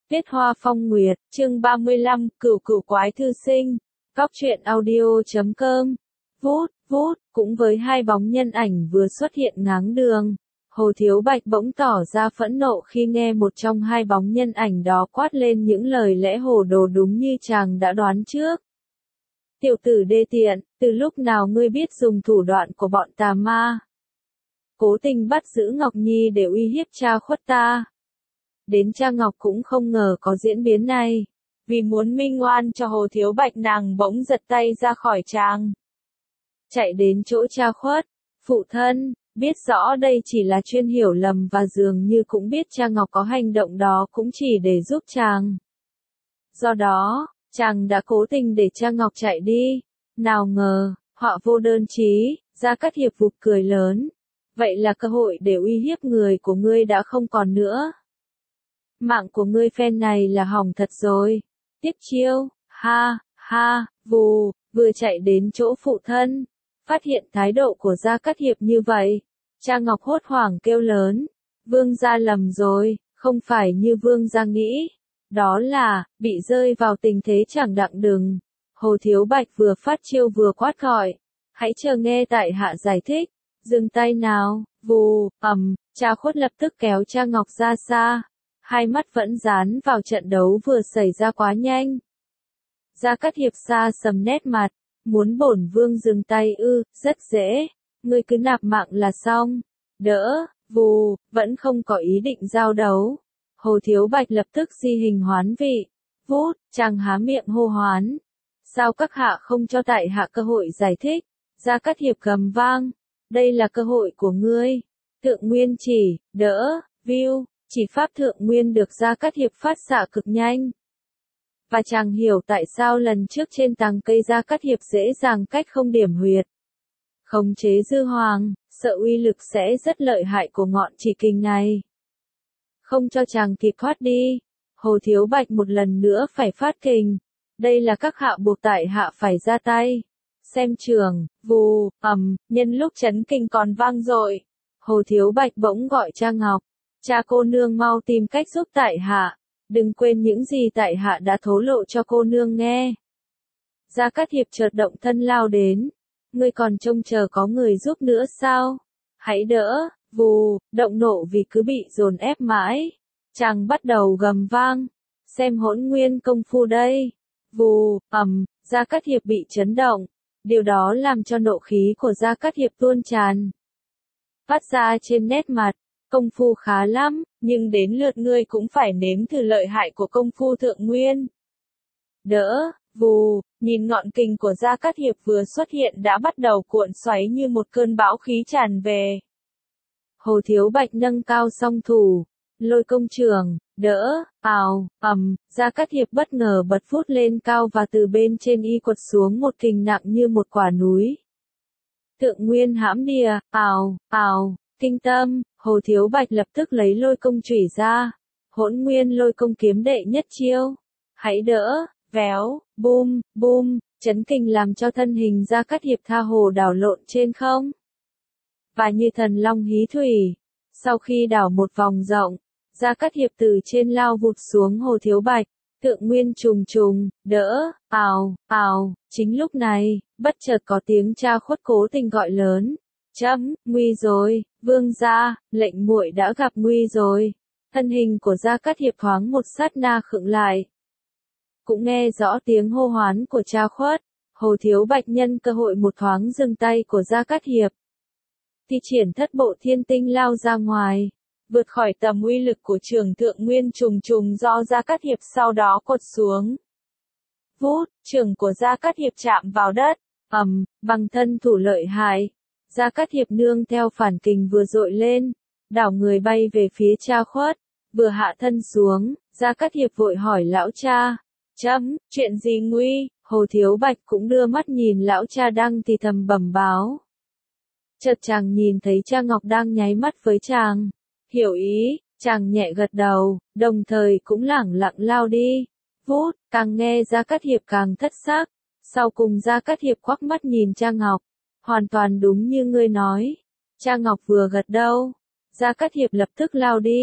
Viết Hoa Phong Nguyệt, chương 35, Cửu Cửu Quái Thư Sinh, Cóc truyện audio.com. Vút, cũng với hai bóng nhân ảnh vừa xuất hiện ngáng đường. Hồ Thiếu Bạch bỗng tỏ ra phẫn nộ khi nghe một trong hai bóng nhân ảnh đó quát lên những lời lẽ hồ đồ đúng như chàng đã đoán trước. Tiểu tử đê tiện, từ lúc nào ngươi biết dùng thủ đoạn của bọn tà ma? Cố tình bắt giữ Ngọc Nhi để uy hiếp cha khuất ta. Đến cha Ngọc cũng không ngờ có diễn biến này. Vì muốn minh oan cho Hồ Thiếu Bạch, nàng bỗng giật tay ra khỏi chàng. Chạy đến chỗ cha khuất, phụ thân, biết rõ đây chỉ là chuyên hiểu lầm và dường như cũng biết cha Ngọc có hành động đó cũng chỉ để giúp chàng. Do đó, chàng đã cố tình để cha Ngọc chạy đi. Nào ngờ, họa vô đơn chí, Gia Cát Hiệp vụt cười lớn. Vậy là cơ hội để uy hiếp người của ngươi đã không còn nữa. Mạng của ngươi phen này là hỏng thật rồi. Tiếp chiêu, ha, vù, vừa chạy đến chỗ phụ thân. Phát hiện thái độ của Gia Cát Hiệp như vậy. Cha Ngọc hốt hoảng kêu lớn. Vương gia lầm rồi, không phải như vương gia nghĩ. Đó là, bị rơi vào tình thế chẳng đặng đừng. Hồ Thiếu Bạch vừa phát chiêu vừa quát gọi. Hãy chờ nghe tại hạ giải thích. Dừng tay nào, vù, cha khuất lập tức kéo cha Ngọc ra xa. Hai mắt vẫn dán vào trận đấu vừa xảy ra quá nhanh. Gia Cát Hiệp xa sầm nét mặt. Muốn bổn vương dừng tay ư, rất dễ. Ngươi cứ nạp mạng là xong. Đỡ, vù, vẫn không có ý định giao đấu. Hồ Thiếu Bạch lập tức di hình hoán vị. Vút, chàng há miệng hô hoán. Sao các hạ không cho tại hạ cơ hội giải thích? Gia Cát Hiệp gầm vang. Đây là cơ hội của ngươi. Thượng Nguyên chỉ, đỡ, view, chỉ pháp Thượng Nguyên được Gia Cát Hiệp phát xạ cực nhanh. Và chàng hiểu tại sao lần trước trên tàng cây Gia Cát Hiệp dễ dàng cách không điểm huyệt. Khống chế dư hoàng, sợ uy lực sẽ rất lợi hại của ngọn chỉ kình này. Không cho chàng kịp thoát đi. Hồ Thiếu Bạch một lần nữa phải phát kình. Đây là các hạ buộc tại hạ phải ra tay. Xem trường, vù, nhân lúc chấn kinh còn vang dội. Hồ Thiếu Bạch bỗng gọi cha Ngọc. Cha cô nương mau tìm cách giúp tại hạ. Đừng quên những gì tại hạ đã thổ lộ cho cô nương nghe. Gia Cát Hiệp chợt động thân lao đến. Ngươi còn trông chờ có người giúp nữa sao? Hãy đỡ, vù, động nộ vì cứ bị dồn ép mãi. Chàng bắt đầu gầm vang. Xem Hỗn Nguyên công phu đây. Vù, Gia Cát Hiệp bị chấn động. Điều đó làm cho nộ khí của Gia Cát Hiệp tuôn tràn. Phát ra trên nét mặt. Công phu khá lắm, nhưng đến lượt ngươi cũng phải nếm thử lợi hại của công phu Thượng Nguyên. Đỡ, vù, nhìn ngọn kình của Gia Cát Hiệp vừa xuất hiện đã bắt đầu cuộn xoáy như một cơn bão khí tràn về. Hồ Thiếu Bạch nâng cao song thủ, lôi công trường, đỡ, Gia Cát Hiệp bất ngờ bật vút lên cao và từ bên trên y quật xuống một kình nặng như một quả núi. Thượng Nguyên hãm đìa, kinh tâm, Hồ Thiếu Bạch lập tức lấy lôi công chủy ra. Hỗn Nguyên lôi công kiếm đệ nhất chiêu. Hãy đỡ, véo, bum, chấn kình làm cho thân hình Gia Cát Hiệp tha hồ đảo lộn trên không. Và như thần long hí thủy. Sau khi đảo một vòng rộng, Gia Cát Hiệp từ trên lao vụt xuống Hồ Thiếu Bạch. Thượng Nguyên trùng, đỡ, chính lúc này, bất chợt có tiếng cha khuất cố tình gọi lớn. Nguy rồi, vương gia, lệnh muội đã gặp nguy rồi. Thân hình của Gia Cát Hiệp thoáng một sát na khựng lại. Cũng nghe rõ tiếng hô hoán của cha khuất. Hồ Thiếu Bạch nhân cơ hội một thoáng dừng tay của Gia Cát Hiệp. Thi triển thất bộ thiên tinh lao ra ngoài. Vượt khỏi tầm uy lực của trường Thượng Nguyên trùng do Gia Cát Hiệp sau đó quật xuống. Vút, trường của Gia Cát Hiệp chạm vào đất. Bằng thân thủ lợi hại. Gia Cát Hiệp nương theo phản kình vừa dội lên, đảo người bay về phía cha khuất, vừa hạ thân xuống, Gia Cát Hiệp vội hỏi lão cha, chuyện gì nguy? Hồ Thiếu Bạch cũng đưa mắt nhìn lão cha đang thì thầm bẩm báo. Chợt chàng nhìn thấy cha Ngọc đang nháy mắt với chàng, hiểu ý, chàng nhẹ gật đầu, đồng thời cũng lẳng lặng lao đi. Vút, càng nghe Gia Cát Hiệp càng thất sắc, sau cùng Gia Cát Hiệp quắc mắt nhìn cha Ngọc. Hoàn toàn đúng như ngươi nói. Cha Ngọc vừa gật đầu. Gia Cát Hiệp lập tức lao đi.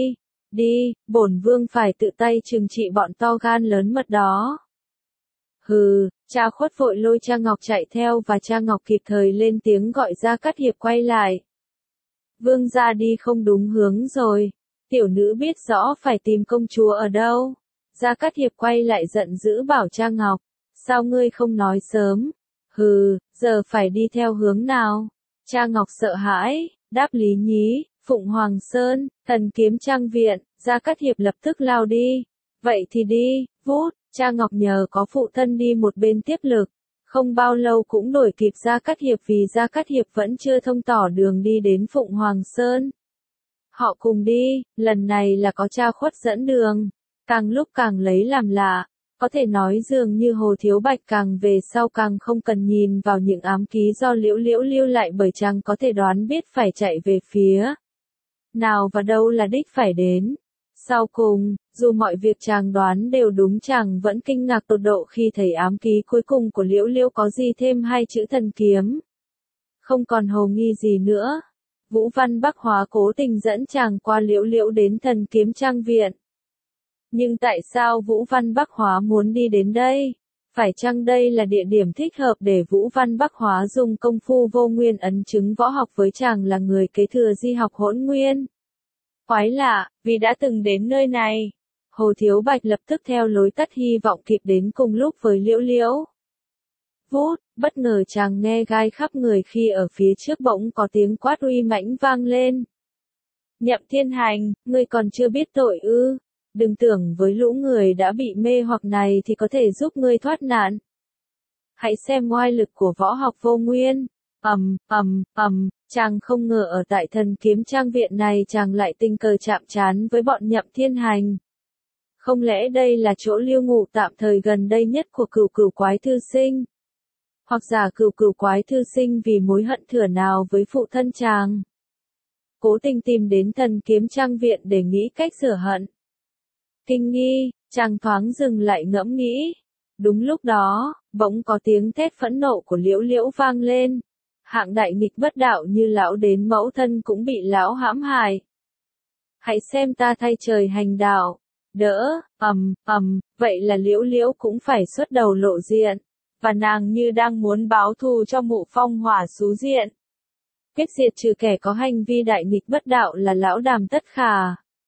Đi, bổn vương phải tự tay trừng trị bọn to gan lớn mật đó. Hừ, Cha Khuất vội lôi Cha Ngọc chạy theo và Cha Ngọc kịp thời lên tiếng gọi Gia Cát Hiệp quay lại. Vương gia đi không đúng hướng rồi. Tiểu nữ biết rõ phải tìm công chúa ở đâu. Gia Cát Hiệp quay lại giận dữ bảo Cha Ngọc. Sao ngươi không nói sớm? Hừ, giờ phải đi theo hướng nào? Cha Ngọc sợ hãi, đáp Lý Nhí, Phụng Hoàng Sơn, Thần Kiếm Trang Viện. Gia Cát Hiệp lập tức lao đi. Vậy thì đi, vút. Cha Ngọc nhờ có phụ thân đi một bên tiếp lực. Không bao lâu cũng đuổi kịp Gia Cát Hiệp vì Gia Cát Hiệp vẫn chưa thông tỏ đường đi đến Phụng Hoàng Sơn. Họ cùng đi, lần này là có Cha Khuất dẫn đường. Càng lúc càng lấy làm lạ. Có thể nói dường như Hồ Thiếu Bạch càng về sau càng không cần nhìn vào những ám ký do Liễu Liễu lưu lại bởi chàng có thể đoán biết phải chạy về phía nào và đâu là đích phải đến. Sau cùng, dù mọi việc chàng đoán đều đúng chàng vẫn kinh ngạc tột độ khi thấy ám ký cuối cùng của Liễu Liễu có ghi thêm hai chữ thần kiếm. Không còn hồ nghi gì nữa. Vũ Văn Bắc Hóa cố tình dẫn chàng qua Liễu Liễu đến Thần Kiếm Trang Viện. Nhưng tại sao Vũ Văn Bắc Hóa muốn đi đến đây? Phải chăng đây là địa điểm thích hợp để Vũ Văn Bắc Hóa dùng công phu vô nguyên ấn chứng võ học với chàng là người kế thừa di học Hỗn Nguyên? Quái lạ, vì đã từng đến nơi này. Hồ Thiếu Bạch lập tức theo lối tắt hy vọng kịp đến cùng lúc với Liễu Liễu. Vút, bất ngờ chàng nghe gai khắp người khi ở phía trước bỗng có tiếng quát uy mãnh vang lên. Nhậm Thiên Hành, ngươi còn chưa biết tội ư? Đừng tưởng với lũ người đã bị mê hoặc này thì có thể giúp ngươi thoát nạn. Hãy xem oai lực của võ học vô nguyên. Chàng không ngờ ở tại Thần Kiếm Trang Viện này chàng lại tình cờ chạm trán với bọn Nhậm Thiên Hành. Không lẽ đây là chỗ lưu ngụ tạm thời gần đây nhất của Cửu Cửu Quái Thư Sinh? Hoặc giả Cửu Cửu Quái Thư Sinh vì mối hận thửa nào với phụ thân chàng, cố tình tìm đến Thần Kiếm Trang Viện để nghĩ cách rửa hận. Kinh nghi, chàng thoáng dừng lại ngẫm nghĩ. Đúng lúc đó, bỗng có tiếng thét phẫn nộ của Liễu Liễu vang lên. Hạng đại nghịch bất đạo như lão đến mẫu thân cũng bị lão hãm hại. Hãy xem ta thay trời hành đạo. Đỡ, vậy là Liễu Liễu cũng phải xuất đầu lộ diện. Và nàng như đang muốn báo thù cho Mụ Phong Hỏa xú diện. Quyết diệt trừ kẻ có hành vi đại nghịch bất đạo là lão Đàm Tất Khả.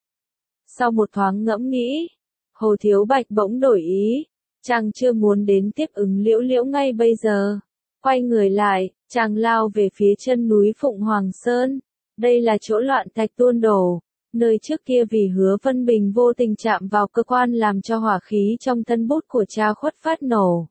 Sau một thoáng ngẫm nghĩ, Hồ Thiếu Bạch bỗng đổi ý. Chàng chưa muốn đến tiếp ứng Liễu Liễu ngay bây giờ. Quay người lại, chàng lao về phía chân núi Phụng Hoàng Sơn. Đây là chỗ loạn thạch tuôn đổ. Nơi trước kia vì Hứa Vân Bình vô tình chạm vào cơ quan làm cho hỏa khí trong thân bút của Cha Khuất phát nổ.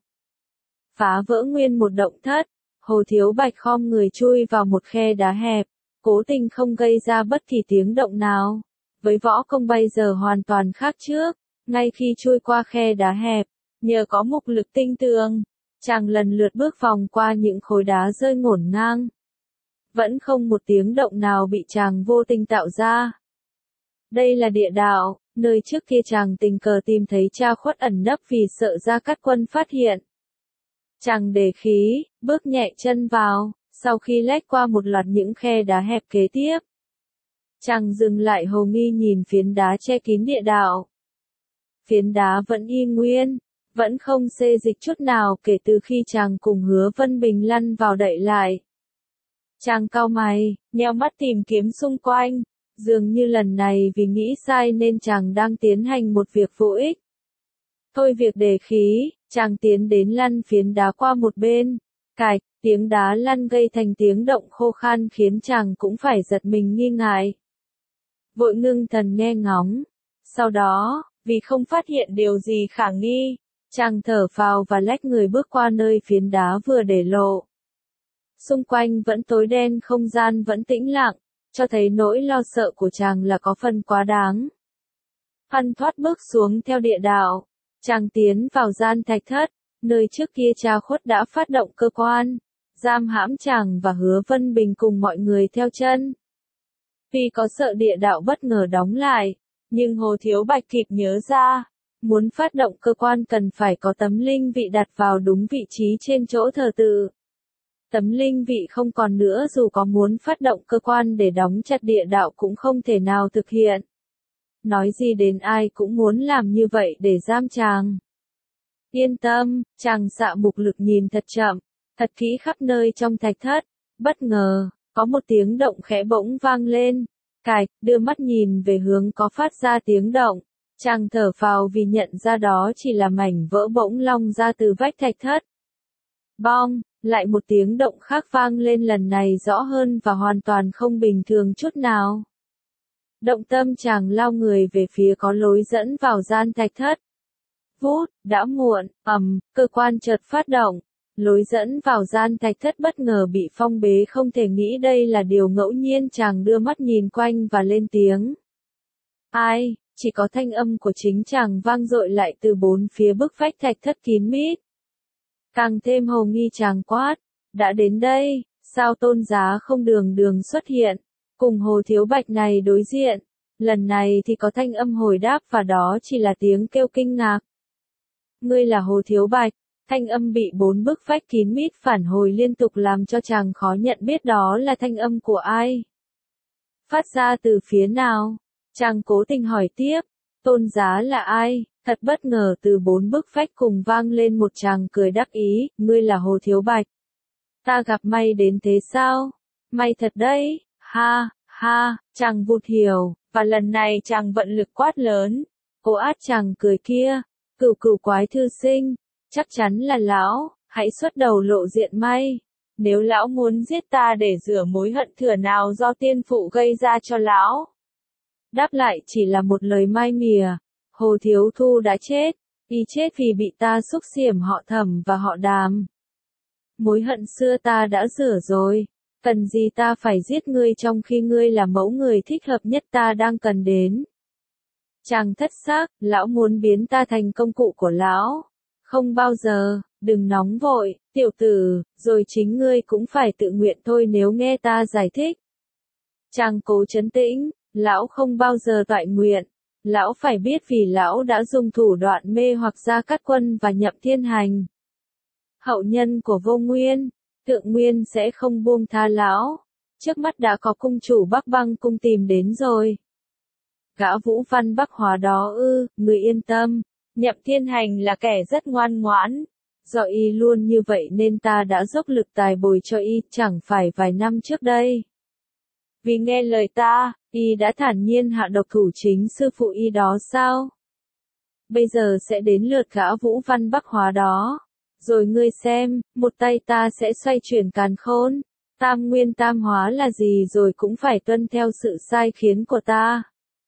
Phá vỡ nguyên một động thất. Hồ Thiếu Bạch khom người chui vào một khe đá hẹp. Cố tình không gây ra bất kỳ tiếng động nào. Với võ công bây giờ hoàn toàn khác trước. Ngay khi chui qua khe đá hẹp, nhờ có mục lực tinh tường, chàng lần lượt bước vòng qua những khối đá rơi ngổn ngang. Vẫn không một tiếng động nào bị chàng vô tình tạo ra. Đây là địa đạo, nơi trước kia chàng tình cờ tìm thấy Cha Khuất ẩn nấp vì sợ Gia Cát Quân phát hiện. Chàng đề khí, bước nhẹ chân vào, sau khi lách qua một loạt những khe đá hẹp kế tiếp. Chàng dừng lại hồ nghi nhìn phiến đá che kín địa đạo. Phiến đá vẫn y nguyên, vẫn không xê dịch chút nào kể từ khi chàng cùng Hứa Vân Bình lăn vào đậy lại. Chàng cau mày, nheo mắt tìm kiếm xung quanh, dường như lần này vì nghĩ sai nên chàng đang tiến hành một việc vô ích. Thôi việc đề khí, chàng tiến đến lăn phiến đá qua một bên, cạch, tiếng đá lăn gây thành tiếng động khô khan khiến chàng cũng phải giật mình nghi ngại. Vội ngưng thần nghe ngóng, sau đó, vì không phát hiện điều gì khả nghi, chàng thở phào và lách người bước qua nơi phiến đá vừa để lộ. Xung quanh vẫn tối đen, không gian vẫn tĩnh lặng, cho thấy nỗi lo sợ của chàng là có phần quá đáng. Phăn thoát bước xuống theo địa đạo, chàng tiến vào gian thạch thất, nơi trước kia Cha Khuất đã phát động cơ quan, giam hãm chàng và Hứa Vân Bình cùng mọi người theo chân. Vì có sợ địa đạo bất ngờ đóng lại, nhưng Hồ Thiếu Bạch kịp nhớ ra, muốn phát động cơ quan cần phải có tấm linh vị đặt vào đúng vị trí trên chỗ thờ tự. Tấm linh vị không còn nữa dù có muốn phát động cơ quan để đóng chặt địa đạo cũng không thể nào thực hiện. nói gì đến ai cũng muốn làm như vậy để giam chàng. Yên tâm, chàng Dạ Mục Lực nhìn thật chậm, thật kỹ khắp nơi trong thạch thất. Bất ngờ, có một tiếng động khẽ bỗng vang lên. Cạch, đưa mắt nhìn về hướng có phát ra tiếng động. Chàng thở phào vì nhận ra đó chỉ là mảnh vỡ bỗng long ra từ vách thạch thất. Bong, lại một tiếng động khác vang lên, lần này rõ hơn và hoàn toàn không bình thường chút nào. Động tâm chàng lao người về phía có lối dẫn vào gian thạch thất. Vút, đã muộn, cơ quan chợt phát động. Lối dẫn vào gian thạch thất bất ngờ bị phong bế, không thể nghĩ đây là điều ngẫu nhiên. Chàng đưa mắt nhìn quanh và lên tiếng. Ai? Chỉ có thanh âm của chính chàng vang dội lại từ bốn phía bức vách thạch thất kín mít. Càng thêm hồ nghi chàng quát. Đã đến đây, sao Tôn Giá không đường đường xuất hiện, cùng Hồ Thiếu Bạch này đối diện. Lần này thì có thanh âm hồi đáp và đó chỉ là tiếng kêu kinh ngạc. Ngươi là Hồ Thiếu Bạch. Thanh âm bị bốn bức vách kín mít phản hồi liên tục làm cho chàng khó nhận biết đó là thanh âm của ai. Phát ra từ phía nào? Chàng cố tình hỏi tiếp. Tôn Giá là ai? Thật bất ngờ từ bốn bức vách cùng vang lên một chàng cười đắc ý. Ngươi là Hồ Thiếu Bạch. Ta gặp may đến thế sao? May thật đấy. Ha, ha, chàng vụt hiểu, và lần này chàng vận lực quát lớn. Cô át chàng cười kia. Cửu cửu quái thư sinh. Chắc chắn là lão, hãy xuất đầu lộ diện may. Nếu lão muốn giết ta để rửa mối hận thừa nào do tiên phụ gây ra cho lão. Đáp lại chỉ là một lời mai mỉa. Hồ Thiếu Thu đã chết. Y chết vì bị ta xúc xiểm họ Thẩm và họ Đàm. Mối hận xưa ta đã rửa rồi. Cần gì ta phải giết ngươi trong khi ngươi là mẫu người thích hợp nhất ta đang cần đến. Chàng thất xác, lão muốn biến ta thành công cụ của lão. Không bao giờ, đừng nóng vội, tiểu tử, rồi chính ngươi cũng phải tự nguyện thôi nếu nghe ta giải thích. Chàng cố trấn tĩnh, lão không bao giờ toại nguyện. Lão phải biết vì lão đã dùng thủ đoạn mê hoặc Gia Cát Quân và Nhậm Thiên Hành. Hậu nhân của Vô Nguyên, Thượng Nguyên sẽ không buông tha lão. Trước mắt đã có cung chủ Bắc Băng cung tìm đến rồi. Gã Vũ Văn Bắc Hóa đó ư, người yên tâm. Nhậm Thiên Hành là kẻ rất ngoan ngoãn. Do y luôn như vậy nên ta đã dốc lực tài bồi cho y, chẳng phải vài năm trước đây. Vì nghe lời ta, y đã thản nhiên hạ độc thủ chính sư phụ y đó sao? Bây giờ sẽ đến lượt gã Vũ Văn Bắc Hóa đó. Rồi ngươi xem, một tay ta sẽ xoay chuyển càn khôn. Tam nguyên tam hóa là gì rồi cũng phải tuân theo sự sai khiến của ta.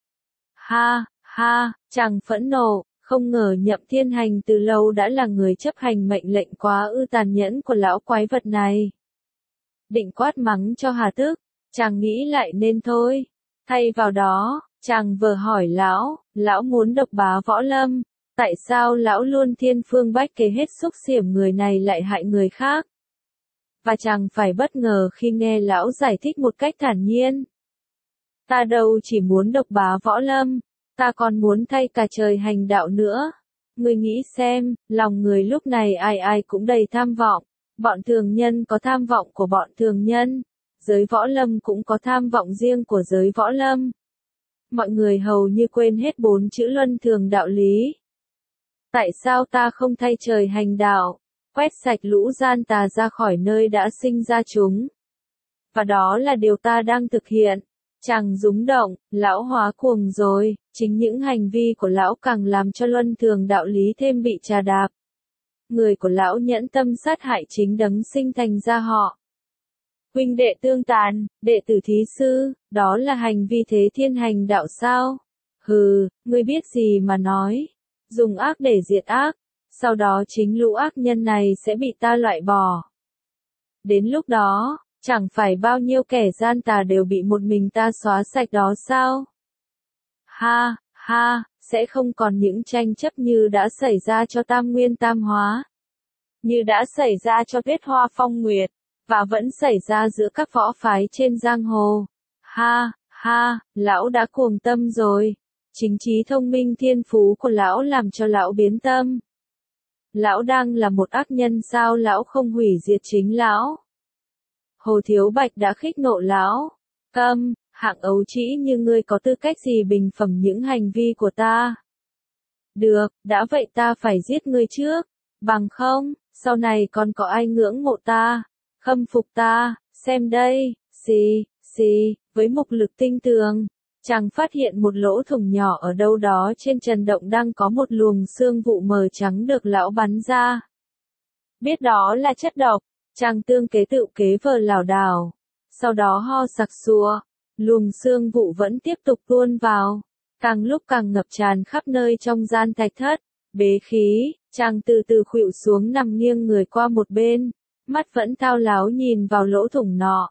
Ha, ha, chàng phẫn nộ. Không ngờ Nhậm Thiên Hành từ lâu đã là người chấp hành mệnh lệnh quá ư tàn nhẫn của lão quái vật này. Định quát mắng cho hà tức, chàng nghĩ lại nên thôi. Thay vào đó, chàng vừa hỏi lão muốn độc bá võ lâm. Tại sao lão luôn thiên phương bách kế hết xúc xiểm người này lại hại người khác? Và chàng phải bất ngờ khi nghe lão giải thích một cách thản nhiên. Ta đâu chỉ muốn độc bá võ lâm. Ta còn muốn thay cả trời hành đạo nữa. Ngươi nghĩ xem, lòng người lúc này ai ai cũng đầy tham vọng. Bọn thường nhân có tham vọng của bọn thường nhân. Giới võ lâm cũng có tham vọng riêng của giới võ lâm. Mọi người hầu như quên hết 4 chữ luân thường đạo lý. Tại sao ta không thay trời hành đạo, quét sạch lũ gian tà ra khỏi nơi đã sinh ra chúng? Và đó là điều ta đang thực hiện. Chàng rúng động, lão hóa cuồng rồi, chính những hành vi của lão càng làm cho luân thường đạo lý thêm bị trà đạp. Người của lão nhẫn tâm sát hại chính đấng sinh thành ra họ. Huynh đệ tương tàn, đệ tử thí sư, đó là hành vi thế thiên hành đạo sao? Hừ, ngươi biết gì mà nói. Dùng ác để diệt ác, sau đó chính lũ ác nhân này sẽ bị ta loại bỏ. Đến lúc đó, chẳng phải bao nhiêu kẻ gian tà đều bị một mình ta xóa sạch đó sao? Ha, ha, sẽ không còn những tranh chấp như đã xảy ra cho Tam Nguyên Tam Hóa. Như đã xảy ra cho Tuyết Hoa Phong Nguyệt, và vẫn xảy ra giữa các võ phái trên giang hồ. Ha, ha, lão đã cuồng tâm rồi. Chính trí thông minh thiên phú của lão làm cho lão biến tâm. Lão đang là một ác nhân sao lão không hủy diệt chính lão? Hồ Thiếu Bạch đã khích nộ lão. Câm, hạng ấu trĩ như ngươi có tư cách gì bình phẩm những hành vi của ta? Được, đã vậy ta phải giết ngươi trước, bằng không, sau này còn có ai ngưỡng mộ ta, khâm phục ta, xem đây, xì, với mục lực tinh tường. Chàng phát hiện một lỗ thủng nhỏ ở đâu đó trên trần động đang có một luồng sương vụ mờ trắng được lão bắn ra. Biết đó là chất độc, chàng tương kế tự kế vờ lảo đảo, sau đó ho sặc sụa, luồng sương vụ vẫn tiếp tục tuôn vào, càng lúc càng ngập tràn khắp nơi trong gian thạch thất. Bế khí, chàng từ từ khuỵu xuống nằm nghiêng người qua một bên, mắt vẫn thao láo nhìn vào lỗ thủng nọ.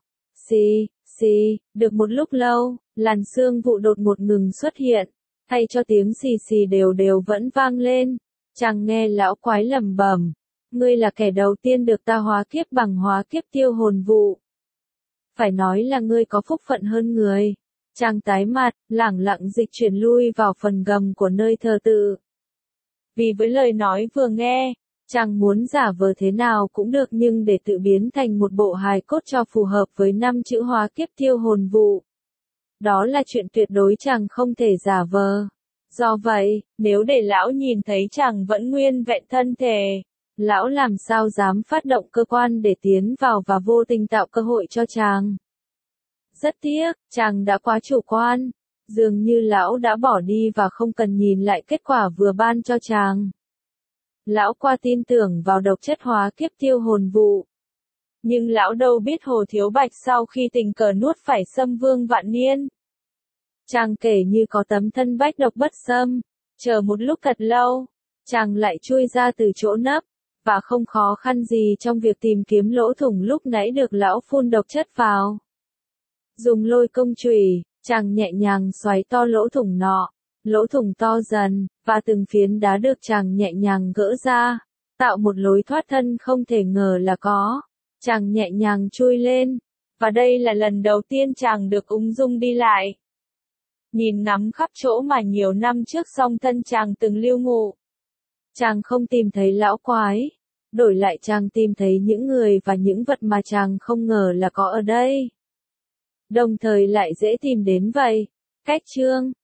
Được một lúc lâu, làn sương vụ đột ngột ngừng xuất hiện, thay cho tiếng xì đều vẫn vang lên. Chàng nghe lão quái lẩm bẩm, ngươi là kẻ đầu tiên được ta hóa kiếp bằng hóa kiếp tiêu hồn vụ. Phải nói là ngươi có phúc phận hơn người. Chàng tái mặt, lẳng lặng dịch chuyển lui vào phần gầm của nơi thờ tự. Vì với lời nói vừa nghe, chàng muốn giả vờ thế nào cũng được nhưng để tự biến thành một bộ hài cốt cho phù hợp với 5 chữ hóa kiếp tiêu hồn vụ. Đó là chuyện tuyệt đối chàng không thể giả vờ. Do vậy, nếu để lão nhìn thấy chàng vẫn nguyên vẹn thân thể, lão làm sao dám phát động cơ quan để tiến vào và vô tình tạo cơ hội cho chàng. Rất tiếc, chàng đã quá chủ quan. Dường như lão đã bỏ đi và không cần nhìn lại kết quả vừa ban cho chàng. Lão qua tin tưởng vào độc chất hóa kiếp tiêu hồn vụ. Nhưng lão đâu biết Hồ Thiếu Bạch sau khi tình cờ nuốt phải Sâm Vương Vạn Niên. Chàng kể như có tấm thân bách độc bất xâm, chờ một lúc thật lâu, chàng lại chui ra từ chỗ nấp, và không khó khăn gì trong việc tìm kiếm lỗ thủng lúc nãy được lão phun độc chất vào. Dùng lôi công chùy, chàng nhẹ nhàng xoáy to lỗ thủng nọ, lỗ thủng to dần, và từng phiến đá được chàng nhẹ nhàng gỡ ra, tạo một lối thoát thân không thể ngờ là có. Chàng nhẹ nhàng chui lên, và đây là lần đầu tiên chàng được ung dung đi lại. Nhìn ngắm khắp chỗ mà nhiều năm trước song thân chàng từng lưu ngụ. Chàng không tìm thấy lão quái, đổi lại chàng tìm thấy những người và những vật mà chàng không ngờ là có ở đây. Đồng thời lại dễ tìm đến vậy. Cách chương